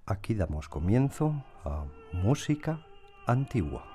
Aquí damos comienzo a Música Antigua.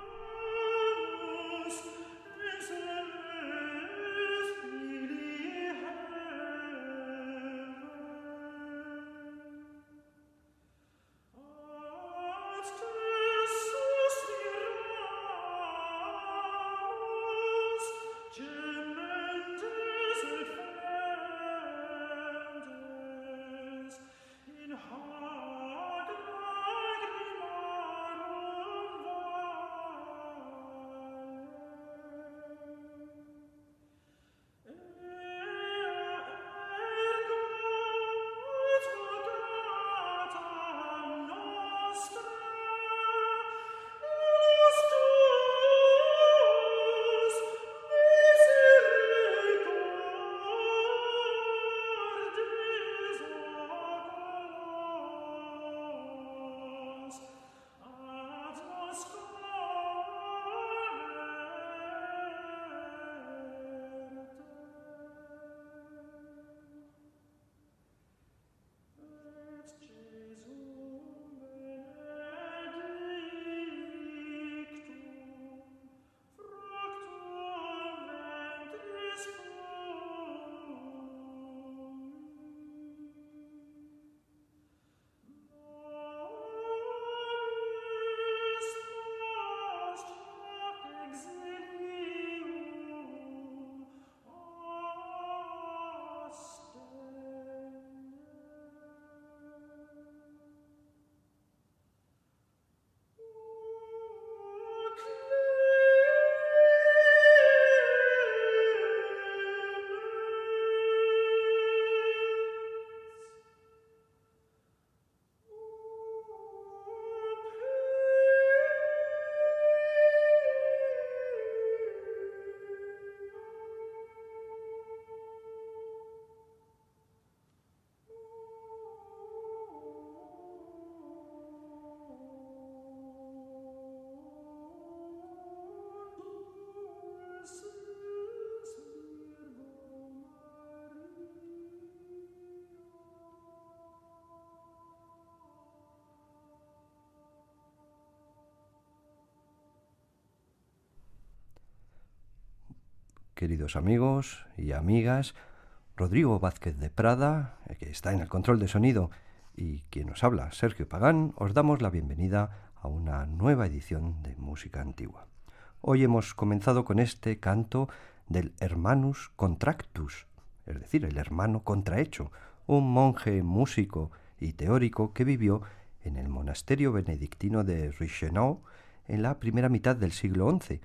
Queridos amigos y amigas, Rodrigo Vázquez de Prada, que está en el control de sonido, y quien nos habla, Sergio Pagán, os damos la bienvenida a una nueva edición de Música Antigua. Hoy hemos comenzado con este canto del Hermanus Contractus, es decir, el hermano contrahecho, un monje músico y teórico que vivió en el monasterio benedictino de Reichenau en la primera mitad del siglo XI.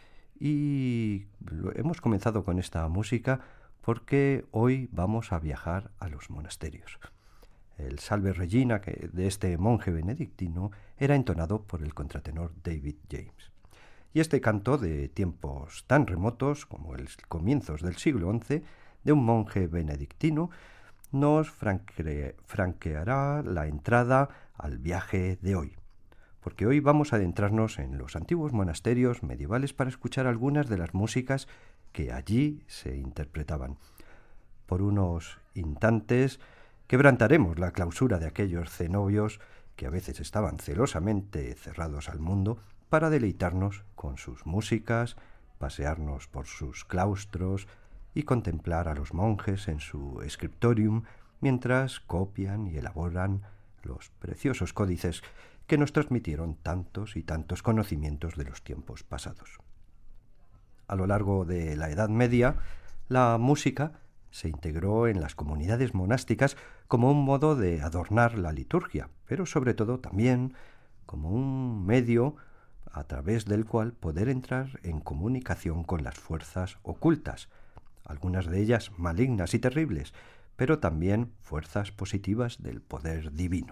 Y hemos comenzado con esta música porque hoy vamos a viajar a los monasterios. El Salve Regina de este monje benedictino era entonado por el contratenor David James. Y este canto de tiempos tan remotos como los comienzos del siglo XI de un monje benedictino nos franqueará la entrada al viaje de hoy. Porque hoy vamos a adentrarnos en los antiguos monasterios medievales para escuchar algunas de las músicas que allí se interpretaban. Por unos instantes quebrantaremos la clausura de aquellos cenobios que a veces estaban celosamente cerrados al mundo para deleitarnos con sus músicas, pasearnos por sus claustros y contemplar a los monjes en su scriptorium mientras copian y elaboran los preciosos códices que nos transmitieron tantos y tantos conocimientos de los tiempos pasados. A lo largo de la Edad Media, la música se integró en las comunidades monásticas como un modo de adornar la liturgia, pero sobre todo también como un medio a través del cual poder entrar en comunicación con las fuerzas ocultas, algunas de ellas malignas y terribles, pero también fuerzas positivas del poder divino.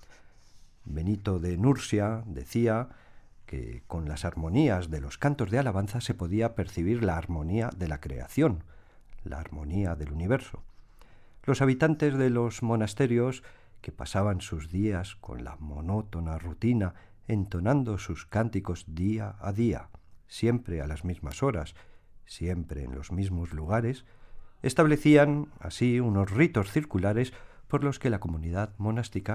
Benito de Nursia decía que con las armonías de los cantos de alabanza se podía percibir la armonía de la creación, la armonía del universo. Los habitantes de los monasterios, que pasaban sus días con la monótona rutina, entonando sus cánticos día a día, siempre a las mismas horas, siempre en los mismos lugares, establecían así unos ritos circulares por los que la comunidad monástica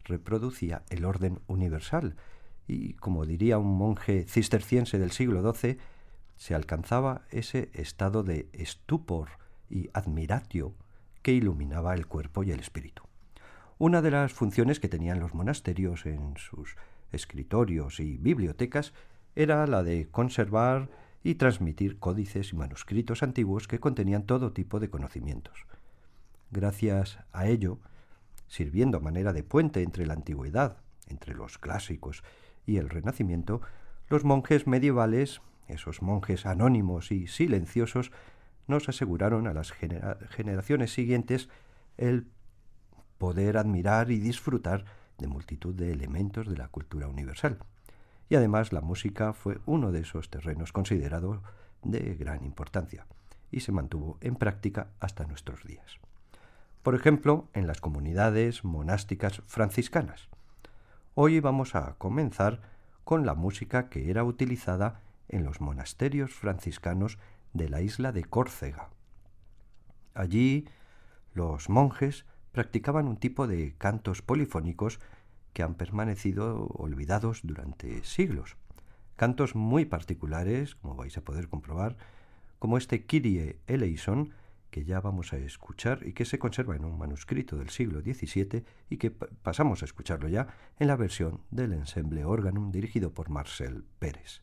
reproducía el orden universal y, como diría un monje cisterciense del siglo XII, se alcanzaba ese estado de estupor y admiratio que iluminaba el cuerpo y el espíritu. Una de las funciones que tenían los monasterios en sus escritorios y bibliotecas era la de conservar y transmitir códices y manuscritos antiguos que contenían todo tipo de conocimientos. Gracias a ello, sirviendo a manera de puente entre la antigüedad, entre los clásicos y el Renacimiento, los monjes medievales, esos monjes anónimos y silenciosos, nos aseguraron a las generaciones siguientes el poder admirar y disfrutar de multitud de elementos de la cultura universal. Y además la música fue uno de esos terrenos considerados de gran importancia y se mantuvo en práctica hasta nuestros días. Por ejemplo, en las comunidades monásticas franciscanas. Hoy vamos a comenzar con la música que era utilizada en los monasterios franciscanos de la isla de Córcega. Allí los monjes practicaban un tipo de cantos polifónicos que han permanecido olvidados durante siglos. Cantos muy particulares, como vais a poder comprobar, como este Kyrie eleison, que ya vamos a escuchar y que se conserva en un manuscrito del siglo XVII y que pasamos a escucharlo ya en la versión del Ensemble Organum dirigido por Marcel Pérez.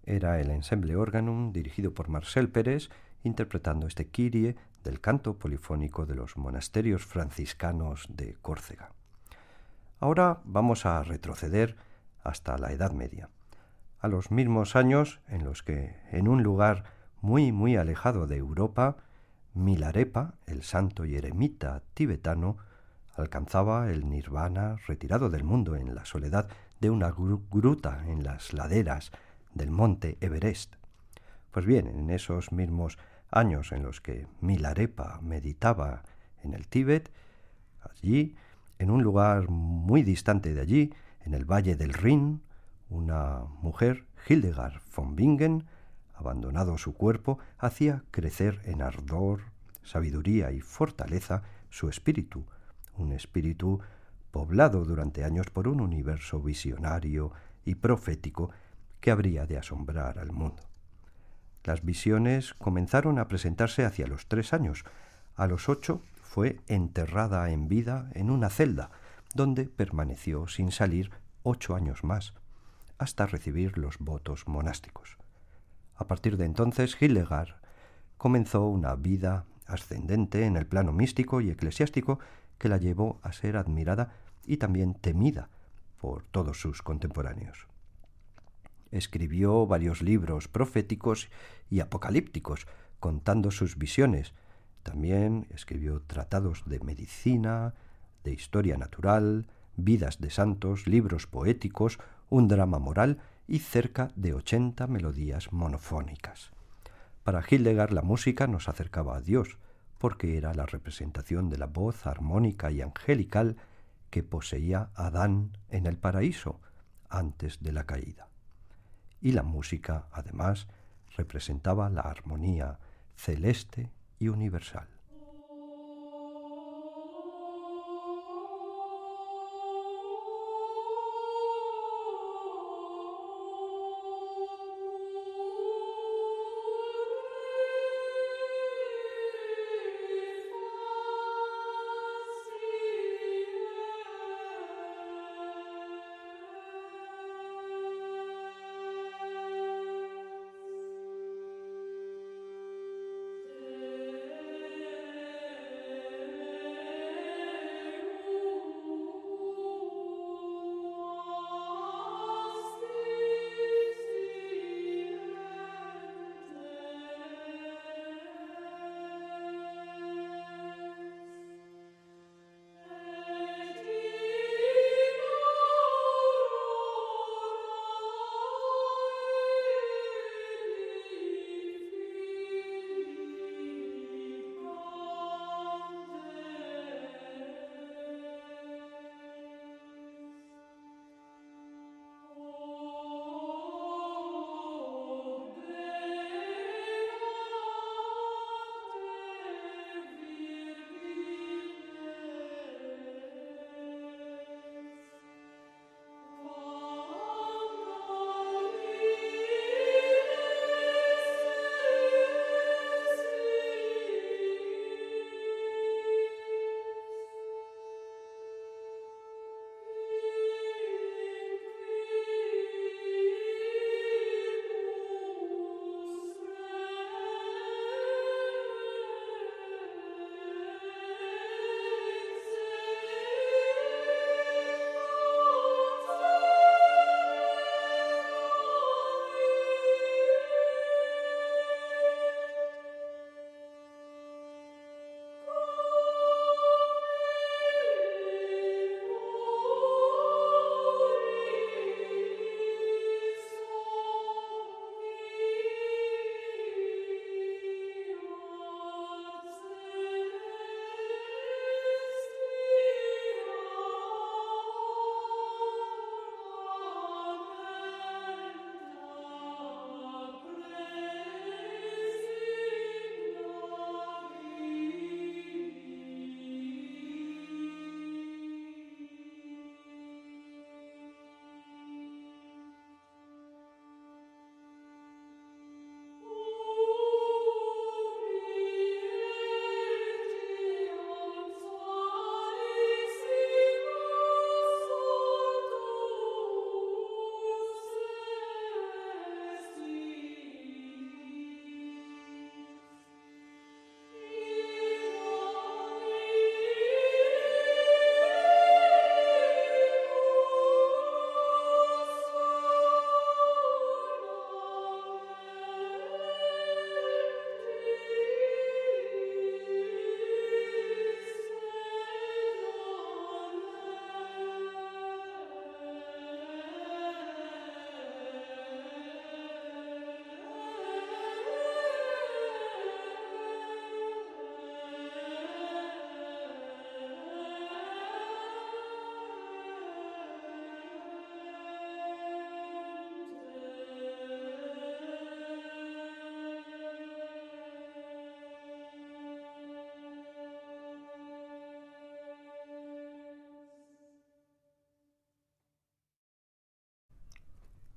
Era el Ensemble Organum dirigido por Marcel Pérez, interpretando este Kyrie del canto polifónico de los monasterios franciscanos de Córcega. Ahora vamos a retroceder hasta la Edad Media, a los mismos años en los que, en un lugar muy alejado de Europa, Milarepa, el santo y eremita tibetano, alcanzaba el nirvana retirado del mundo en la soledad de una gruta en las laderas del monte Everest. Pues bien, en esos mismos años en los que Milarepa meditaba en el Tíbet, allí, en un lugar muy distante de allí, en el valle del Rin, una mujer, Hildegard von Bingen, abandonado su cuerpo, hacía crecer en ardor, sabiduría y fortaleza su espíritu, un espíritu poblado durante años por un universo visionario y profético que habría de asombrar al mundo. Las visiones comenzaron a presentarse hacia los 3 años. A los 8 fue enterrada en vida en una celda, donde permaneció sin salir 8 años más, hasta recibir los votos monásticos. A partir de entonces, Hildegard comenzó una vida ascendente en el plano místico y eclesiástico que la llevó a ser admirada y también temida por todos sus contemporáneos. Escribió varios libros proféticos y apocalípticos, contando sus visiones. También escribió tratados de medicina, de historia natural, vidas de santos, libros poéticos, un drama moral y cerca de 80 melodías monofónicas. Para Hildegard la música nos acercaba a Dios, porque era la representación de la voz armónica y angelical que poseía Adán en el paraíso antes de la caída. Y la música, además, representaba la armonía celeste y universal.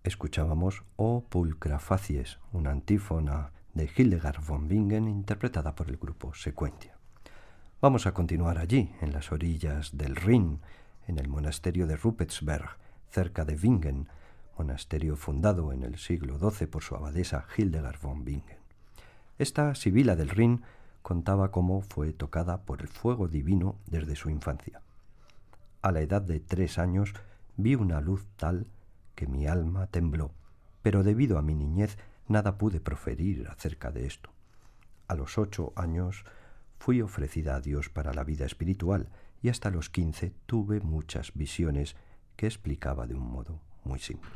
Escuchábamos O pulcra facies, una antífona de Hildegard von Bingen interpretada por el grupo Sequentia. Vamos a continuar allí, en las orillas del Rin, en el monasterio de Ruppertsberg, cerca de Bingen, monasterio fundado en el siglo XII por su abadesa Hildegard von Bingen. Esta sibila del Rin contaba cómo fue tocada por el fuego divino desde su infancia. A la edad de 3 años vi una luz tal que mi alma tembló, pero debido a mi niñez nada pude proferir acerca de esto. A los 8 años fui ofrecida a Dios para la vida espiritual y hasta los 15 tuve muchas visiones que explicaba de un modo muy simple.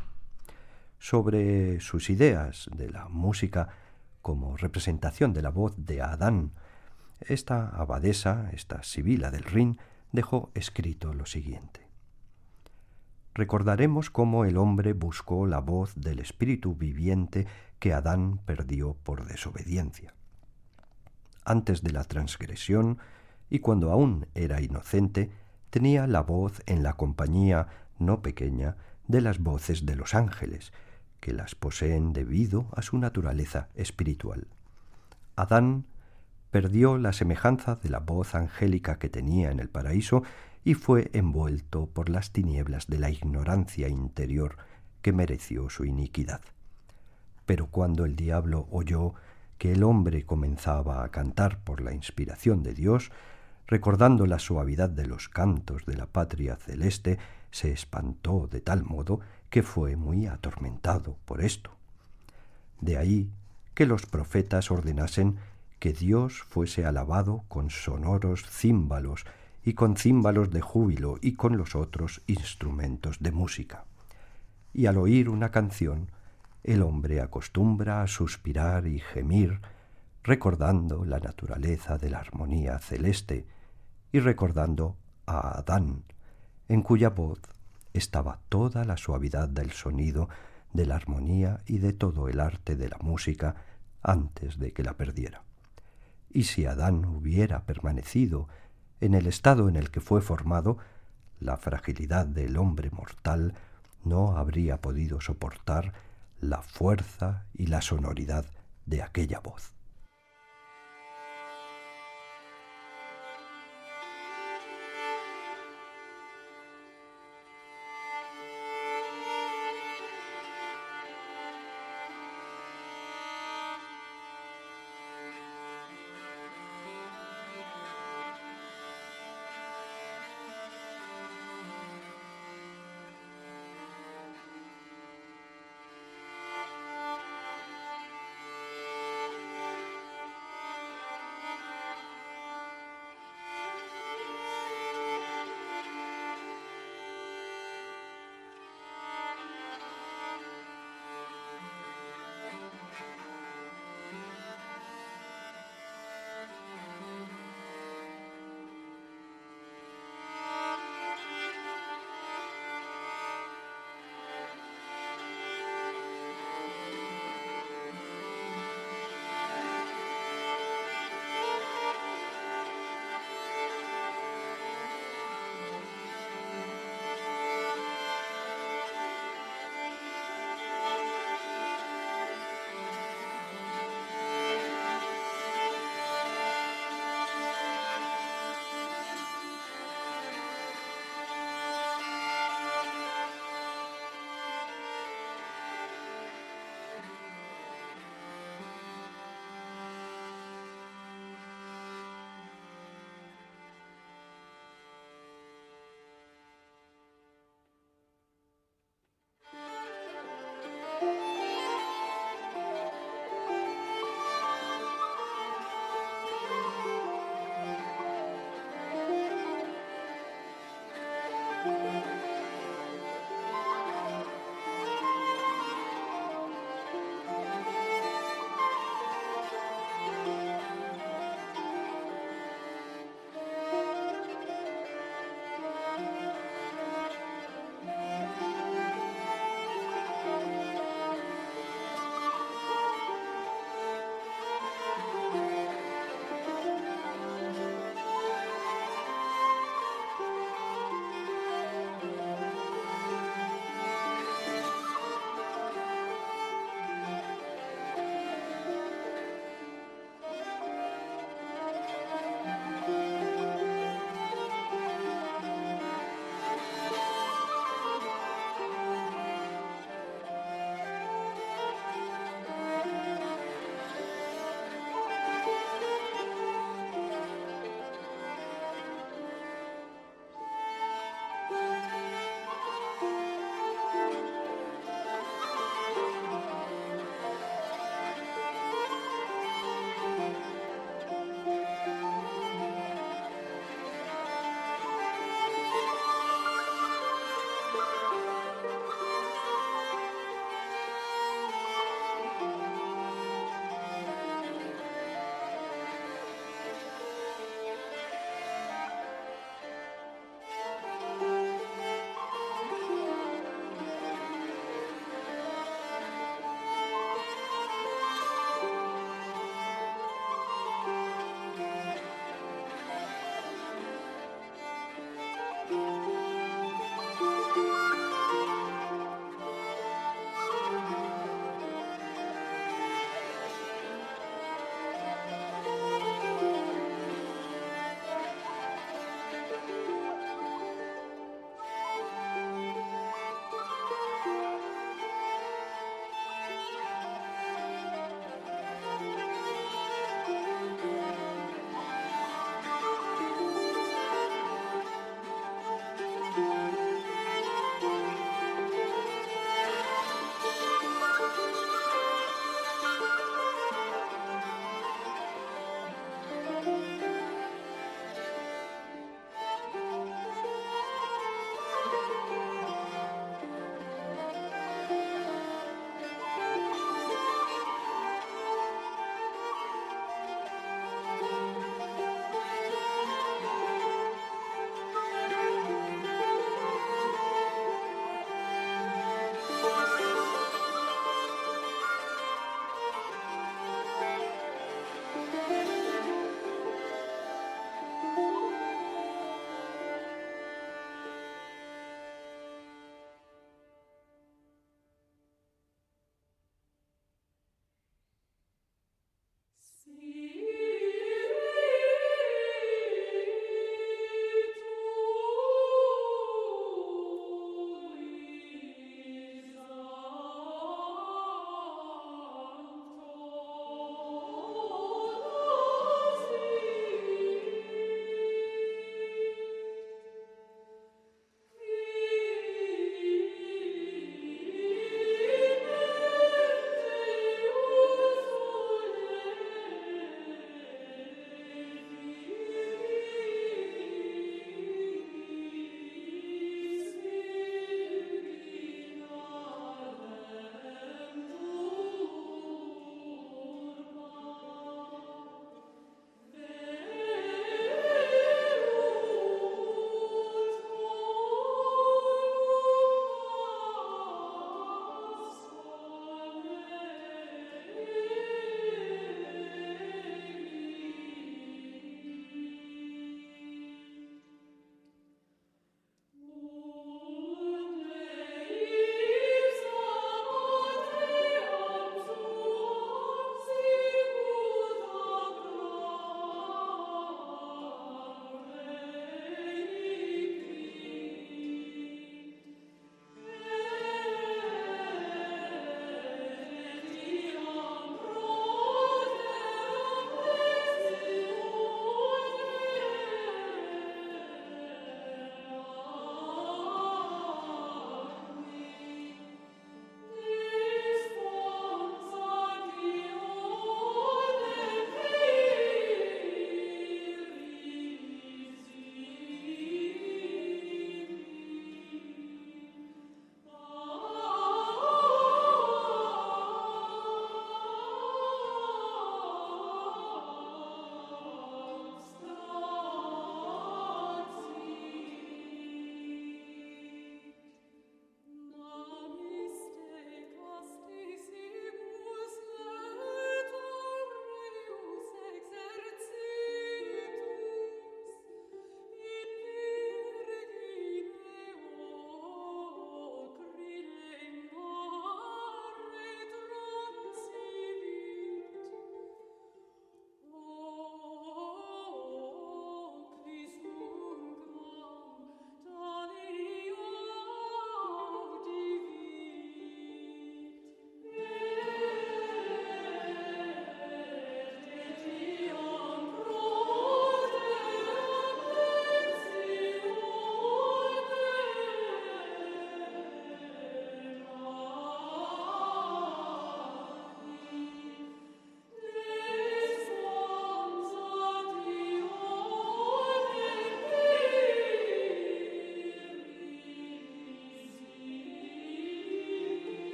Sobre sus ideas de la música como representación de la voz de Adán, esta abadesa, esta sibila del Rin, dejó escrito lo siguiente: recordaremos cómo el hombre buscó la voz del espíritu viviente que Adán perdió por desobediencia. Antes de la transgresión, y cuando aún era inocente, tenía la voz en la compañía no pequeña de las voces de los ángeles, que las poseen debido a su naturaleza espiritual. Adán perdió la semejanza de la voz angélica que tenía en el paraíso y fue envuelto por las tinieblas de la ignorancia interior que mereció su iniquidad. Pero cuando el diablo oyó que el hombre comenzaba a cantar por la inspiración de Dios, recordando la suavidad de los cantos de la patria celeste, se espantó de tal modo que fue muy atormentado por esto. De ahí que los profetas ordenasen que Dios fuese alabado con sonoros címbalos y con címbalos de júbilo y con los otros instrumentos de música. Y al oír una canción, el hombre acostumbra a suspirar y gemir, recordando la naturaleza de la armonía celeste y recordando a Adán, en cuya voz estaba toda la suavidad del sonido, de la armonía y de todo el arte de la música antes de que la perdiera. Y si Adán hubiera permanecido en el estado en el que fue formado, la fragilidad del hombre mortal no habría podido soportar la fuerza y la sonoridad de aquella voz.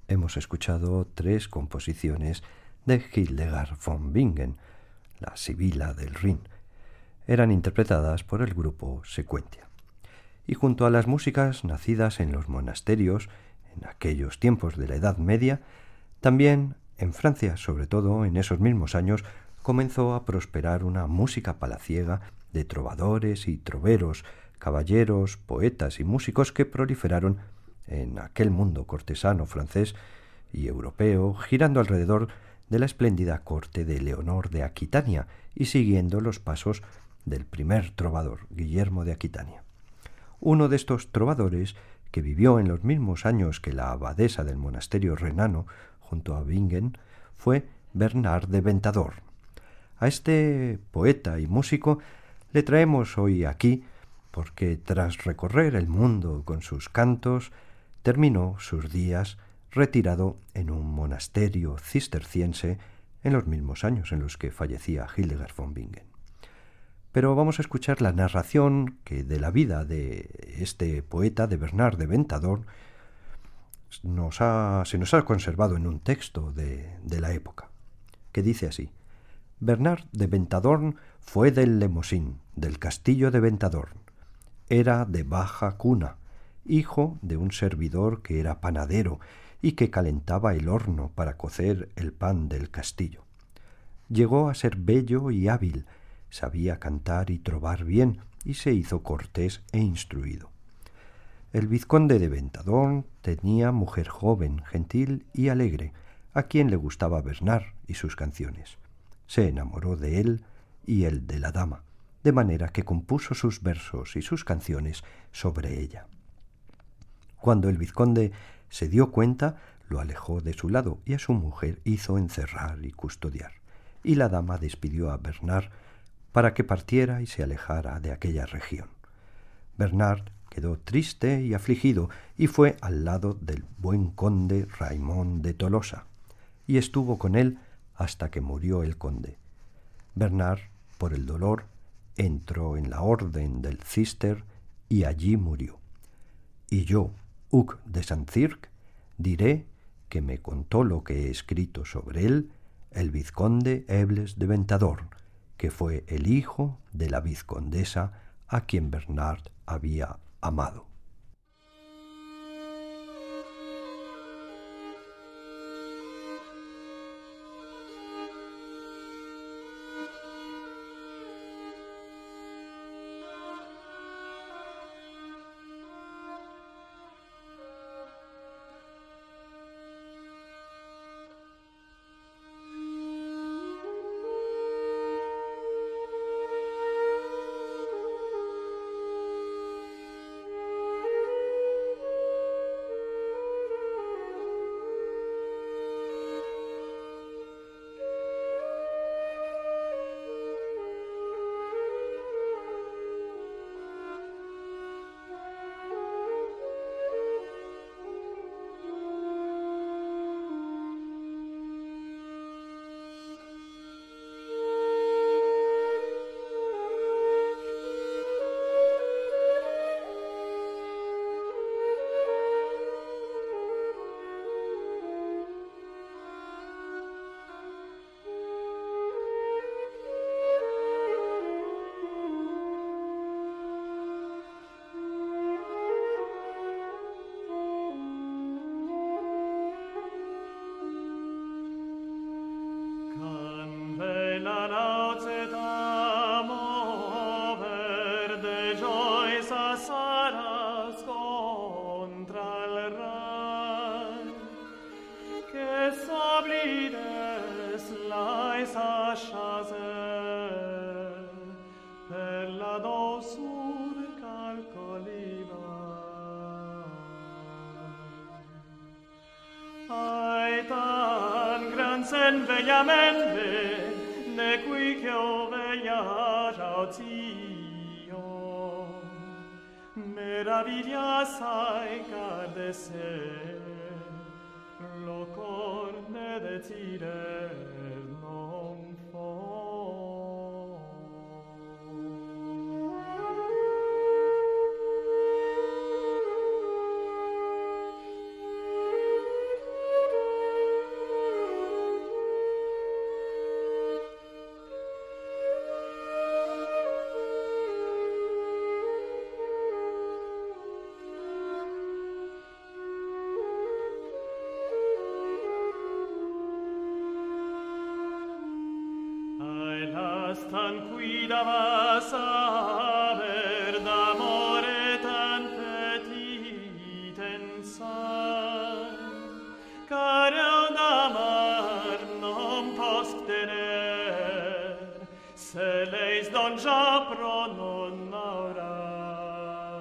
hemos escuchado 3 composiciones de Hildegard von Bingen, la Sibila del Rin. Eran interpretadas por el grupo Sequentia. Y junto a las músicas nacidas en los monasterios en aquellos tiempos de la Edad Media, también en Francia, sobre todo en esos mismos años, comenzó a prosperar una música palaciega de trovadores y troveros, caballeros, poetas y músicos que proliferaron en aquel mundo cortesano francés y europeo, girando alrededor de la espléndida corte de Leonor de Aquitania y siguiendo los pasos del primer trovador, Guillermo de Aquitania. Uno de estos trovadores, que vivió en los mismos años que la abadesa del monasterio renano, junto a Bingen, fue Bernard de Ventador. A este poeta y músico le traemos hoy aquí porque tras recorrer el mundo con sus cantos, terminó sus días retirado en un monasterio cisterciense en los mismos años en los que fallecía Hildegard von Bingen. Pero vamos a escuchar la narración que de la vida de este poeta, de Bernard de Ventador, se nos ha conservado en un texto de la época, que dice así: Bernard de Ventadorn fue del Lemosín, del castillo de Ventadorn. Era de baja cuna, hijo de un servidor que era panadero y que calentaba el horno para cocer el pan del castillo. Llegó a ser bello y hábil, sabía cantar y trovar bien, y se hizo cortés e instruido. El vizconde de Ventadorn tenía mujer joven, gentil y alegre, a quien le gustaba Bernard y sus canciones. Se enamoró de él y él de la dama, de manera que compuso sus versos y sus canciones sobre ella. Cuando el vizconde se dio cuenta, lo alejó de su lado y a su mujer hizo encerrar y custodiar. Y la dama despidió a Bernard para que partiera y se alejara de aquella región. Bernard quedó triste y afligido y fue al lado del buen conde Raimond de Tolosa, y estuvo con él hasta que murió el conde. Bernard, por el dolor, entró en la orden del Cister y allí murió. Y yo, Hug de Saint-Cirq, diré que me contó lo que he escrito sobre él el vizconde Ebles de Ventadorn, que fue el hijo de la vizcondesa a quien Bernard había amado. Vegliamente ne qui che o veglia rautio meraviglia sai car de se lo cor ne detire non fo. va saber d'amore tan petit ensai, car eu d'amar non posc tener, se leis don ja pro non aurà.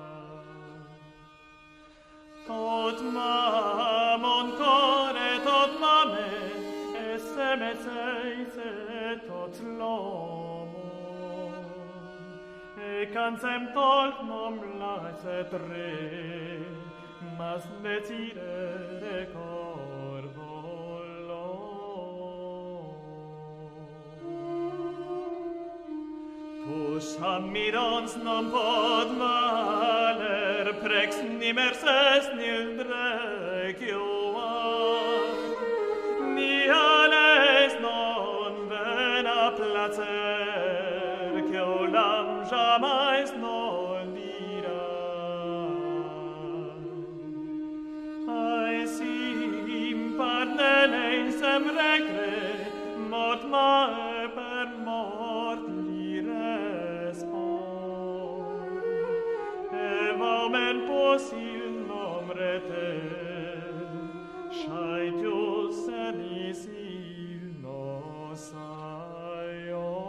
Tot ma mon core, tot ma me, e se me seise tot l'homo, e cansem tolc nom laise tre, mas decidere cor volo. Pus ammirons non pod maler, prex ni merces nil drec ioar, ni ales non ven a placer, che olam jamais non dirà. Ai sim parnele sem recre, mort mae per mort li respond, e vaumen possil nombre te, shaitius senis il nos aion.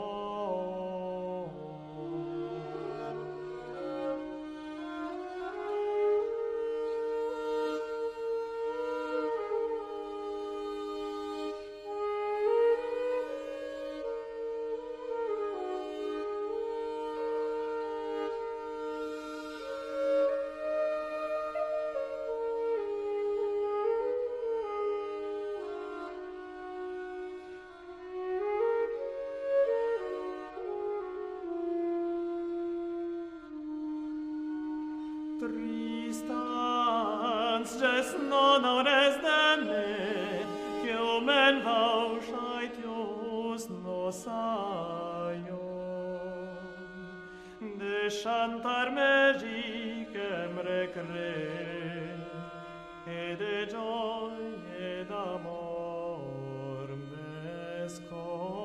Tristans jes non aures de me, que omen vau shaitius nos aion, de chantar magicem recre, e de joy e d'amor mescon.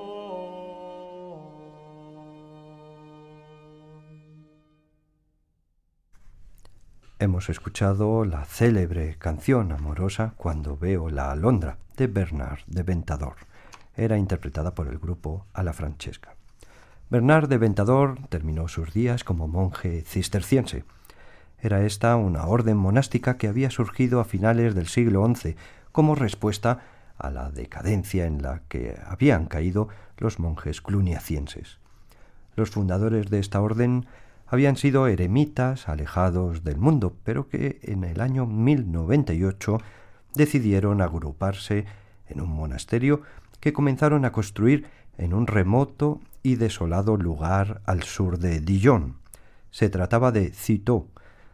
Hemos escuchado la célebre canción amorosa Cuando veo la alondra, de Bernard de Ventador. Era interpretada por el grupo Alla Francesca. Bernard de Ventador terminó sus días como monje cisterciense. Era esta una orden monástica que había surgido a finales del siglo XI como respuesta a la decadencia en la que habían caído los monjes cluniacienses. Los fundadores de esta orden habían sido eremitas alejados del mundo, pero que en el año 1098 decidieron agruparse en un monasterio que comenzaron a construir en un remoto y desolado lugar al sur de Dijon. Se trataba de Citeaux,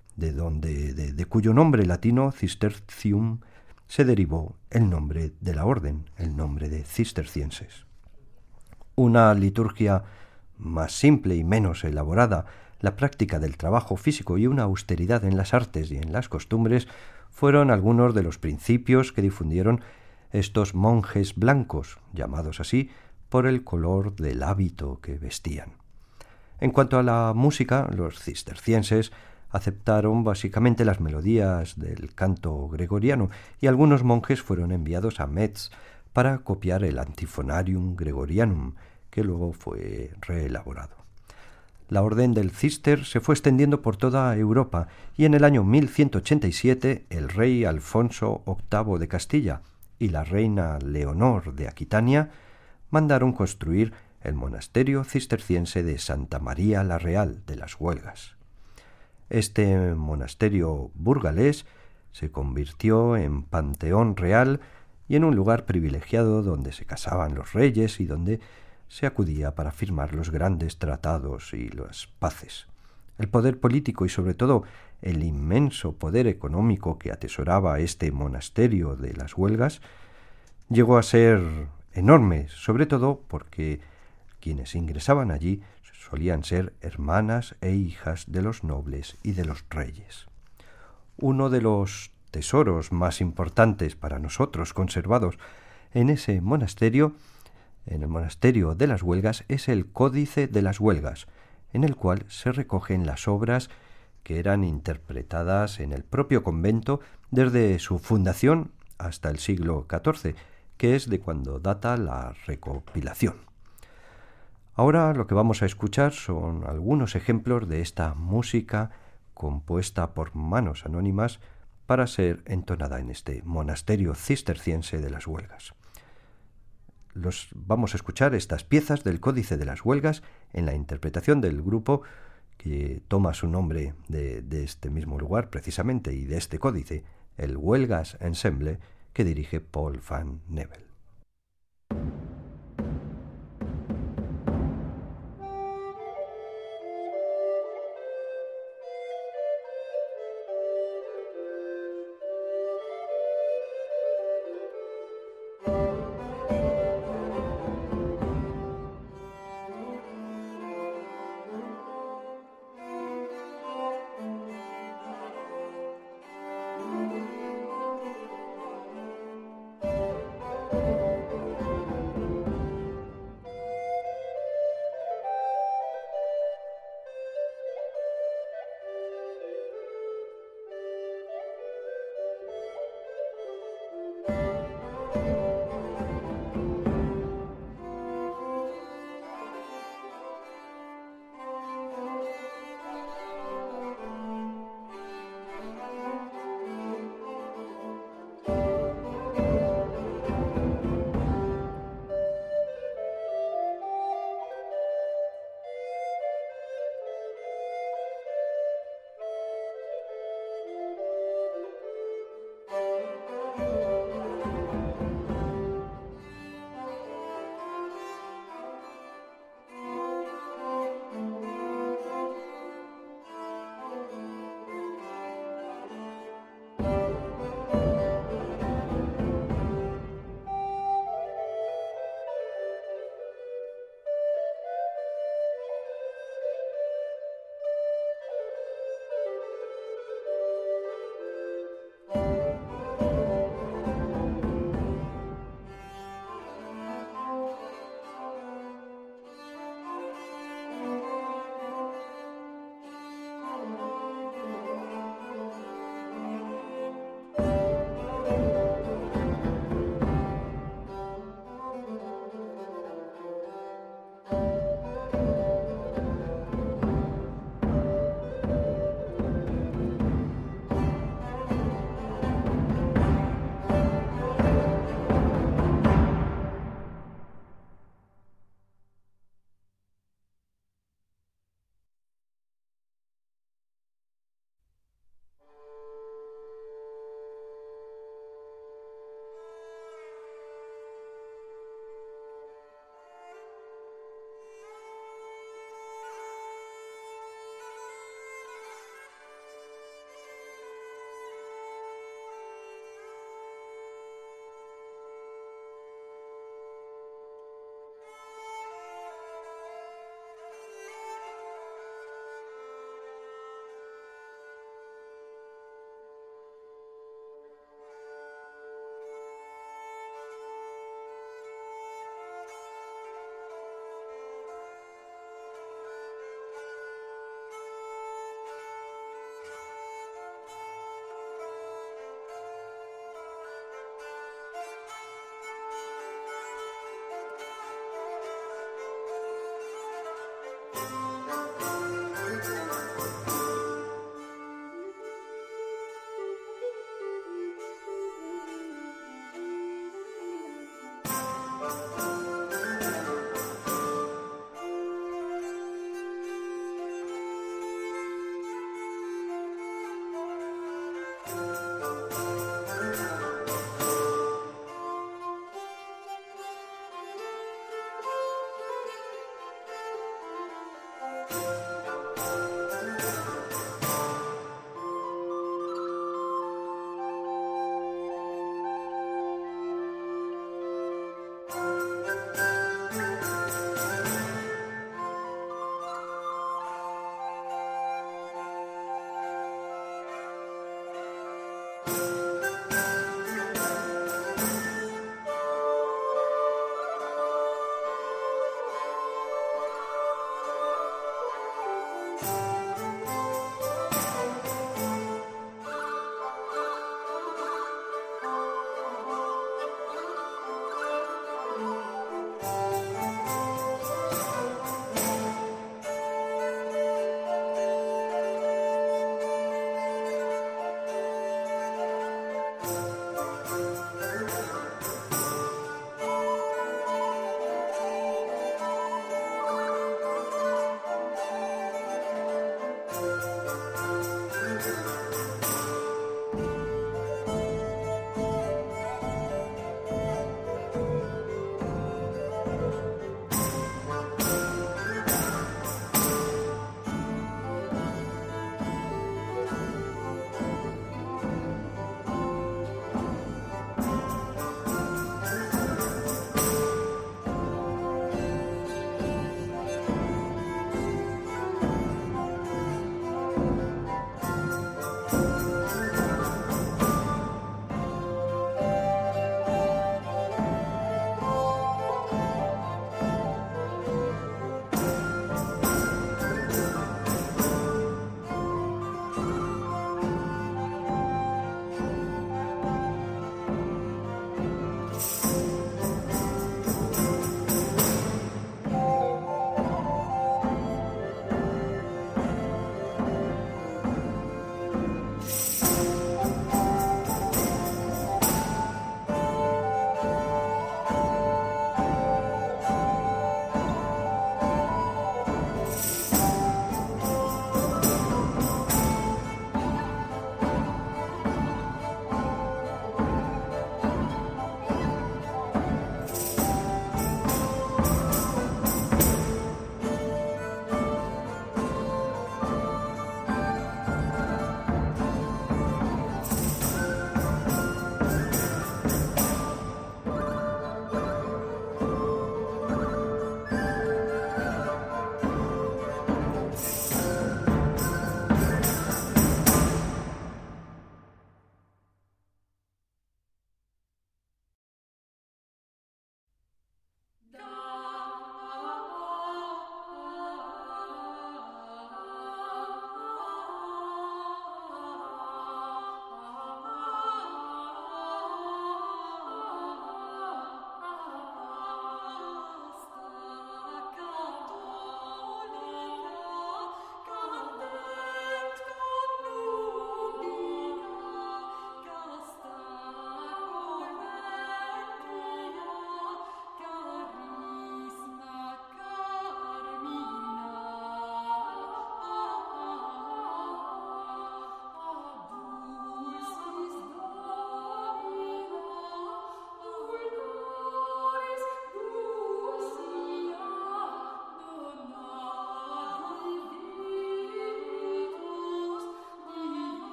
de cuyo nombre latino Cistercium se derivó el nombre de la orden, el nombre de cistercienses. Una liturgia más simple y menos elaborada, la práctica del trabajo físico y una austeridad en las artes y en las costumbres fueron algunos de los principios que difundieron estos monjes blancos, llamados así por el color del hábito que vestían. En cuanto a la música, los cistercienses aceptaron básicamente las melodías del canto gregoriano y algunos monjes fueron enviados a Metz para copiar el Antiphonarium Gregorianum, que luego fue reelaborado. La orden del Cister se fue extendiendo por toda Europa y en el año 1187 el rey Alfonso VIII de Castilla y la reina Leonor de Aquitania mandaron construir el monasterio cisterciense de Santa María la Real de las Huelgas. Este monasterio burgalés se convirtió en panteón real y en un lugar privilegiado donde se casaban los reyes y donde se acudía para firmar los grandes tratados y las paces. El poder político y sobre todo el inmenso poder económico que atesoraba este monasterio de las Huelgas llegó a ser enorme, sobre todo porque quienes ingresaban allí solían ser hermanas e hijas de los nobles y de los reyes. Uno de los tesoros más importantes para nosotros conservados en ese monasterio en el monasterio de las Huelgas es el Códice de las Huelgas, en el cual se recogen las obras que eran interpretadas en el propio convento desde su fundación hasta el siglo XIV, que es de cuando data la recopilación. Ahora lo que vamos a escuchar son algunos ejemplos de esta música compuesta por manos anónimas para ser entonada en este monasterio cisterciense de las Huelgas. Vamos a escuchar estas piezas del Códice de las Huelgas en la interpretación del grupo que toma su nombre de este mismo lugar precisamente y de este códice, el Huelgas Ensemble, que dirige Paul van Nevel.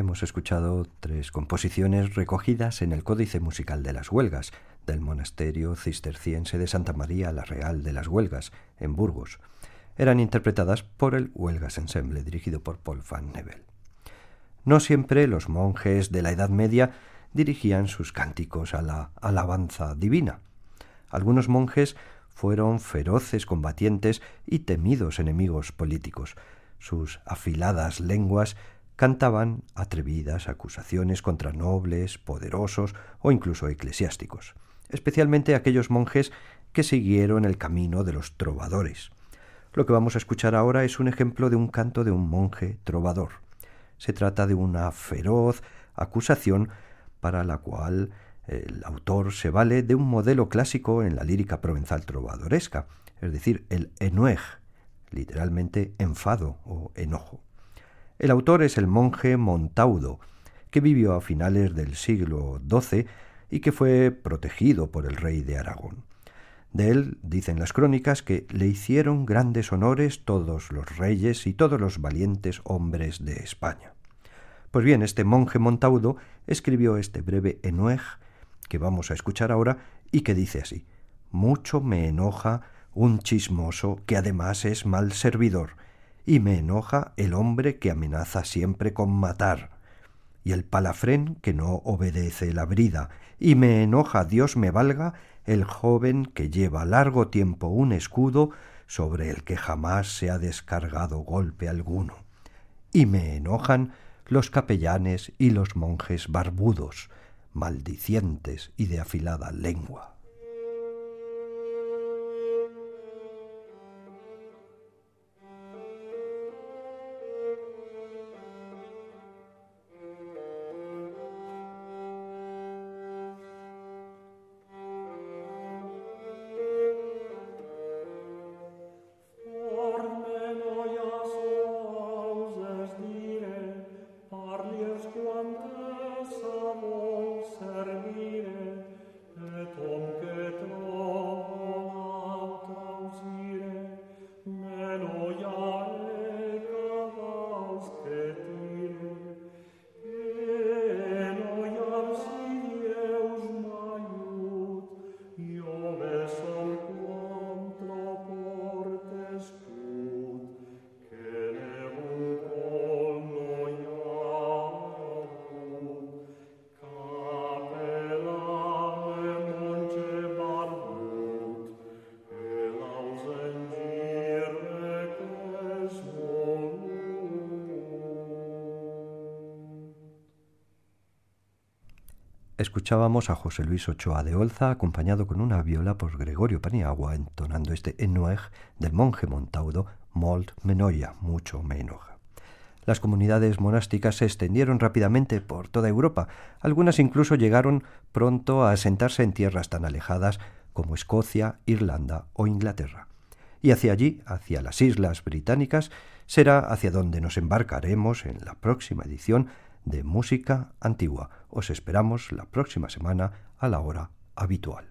hemos escuchado 3 composiciones recogidas en el Códice Musical de las Huelgas, del Monasterio Cisterciense de Santa María la Real de las Huelgas, en Burgos. Eran interpretadas por el Huelgas Ensemble, dirigido por Paul van Nebel. No siempre los monjes de la Edad Media dirigían sus cánticos a la alabanza divina. Algunos monjes fueron feroces combatientes y temidos enemigos políticos. Sus afiladas lenguas cantaban atrevidas acusaciones contra nobles, poderosos o incluso eclesiásticos, especialmente aquellos monjes que siguieron el camino de los trovadores. Lo que vamos a escuchar ahora es un ejemplo de un canto de un monje trovador. Se trata de una feroz acusación para la cual el autor se vale de un modelo clásico en la lírica provenzal trovadoresca, es decir, el ennueg, literalmente enfado o enojo. El autor es el monje Montaudo, que vivió a finales del siglo XII y que fue protegido por el rey de Aragón. De él dicen las crónicas que le hicieron grandes honores todos los reyes y todos los valientes hombres de España. Pues bien, este monje Montaudo escribió este breve ennueg que vamos a escuchar ahora y que dice así: «Mucho me enoja un chismoso que además es mal servidor, y me enoja el hombre que amenaza siempre con matar, y el palafrén que no obedece la brida, y me enoja, Dios me valga, el joven que lleva largo tiempo un escudo sobre el que jamás se ha descargado golpe alguno, y me enojan los capellanes y los monjes barbudos, maldicientes y de afilada lengua». Escuchábamos a José Luis Ochoa de Olza, acompañado con una viola por Gregorio Paniagua, entonando este ennueg del monje Montaudo, Molt m'enoia, mucho me enoja. Las comunidades monásticas se extendieron rápidamente por toda Europa. Algunas incluso llegaron pronto a asentarse en tierras tan alejadas como Escocia, Irlanda o Inglaterra. Y hacia allí, hacia las Islas Británicas, será hacia donde nos embarcaremos en la próxima edición de Música Antigua. Os esperamos la próxima semana a la hora habitual.